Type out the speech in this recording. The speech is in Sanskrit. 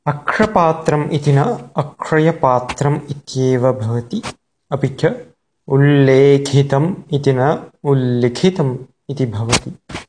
अक्षपात्रम् इति न अक्षयपात्रम् इत्येव भवति। अपि च उल्लेखितम् इति न उल्लिखितम् इति भवति।